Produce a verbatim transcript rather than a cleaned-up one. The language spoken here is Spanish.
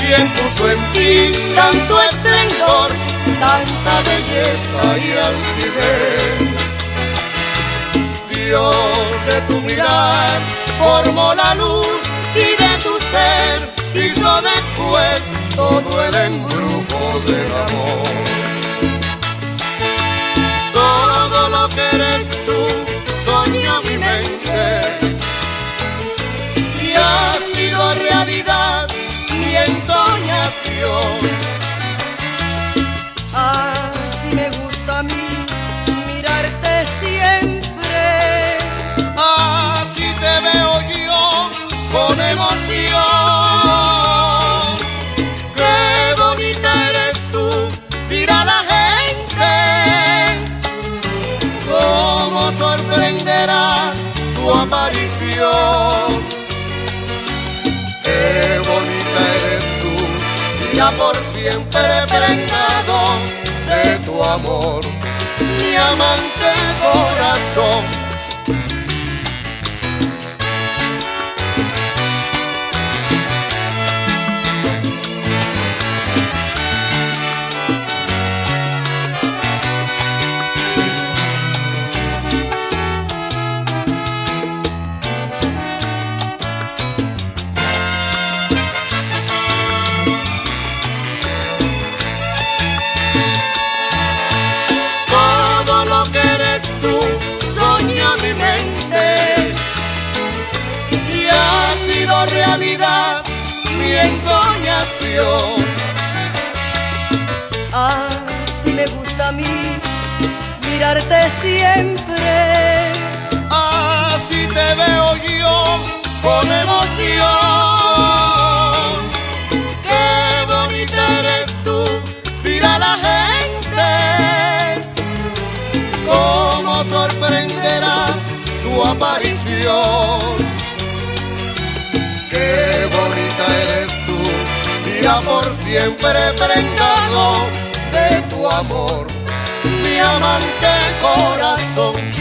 ¿Quién puso en ti tanto esplendor, tanta belleza y altivez? Dios de tu mirar formó la luz y de tu ser hizo después todo el embrujo del amor. Todo lo que eres tú soñó mi mente y ha sido realidad mi ensoñación. Así me gusta a mí mirarte siempre, así te veo yo con emoción. Qué bonita eres tú, dirá la gente, cómo sorprenderá tu aparición. Qué bonita eres tú, dirá por siempre prendado de tu amor, mi amante corazón. Realidad mi ensoñación. Así me gusta a mí mirarte siempre, así te veo yo con emoción. Qué bonita eres tú, dirá la gente, cómo sorprenderá tu aparición. Qué bonita eres tú, dirá por siempre prendado de tu amor, mi amante corazón.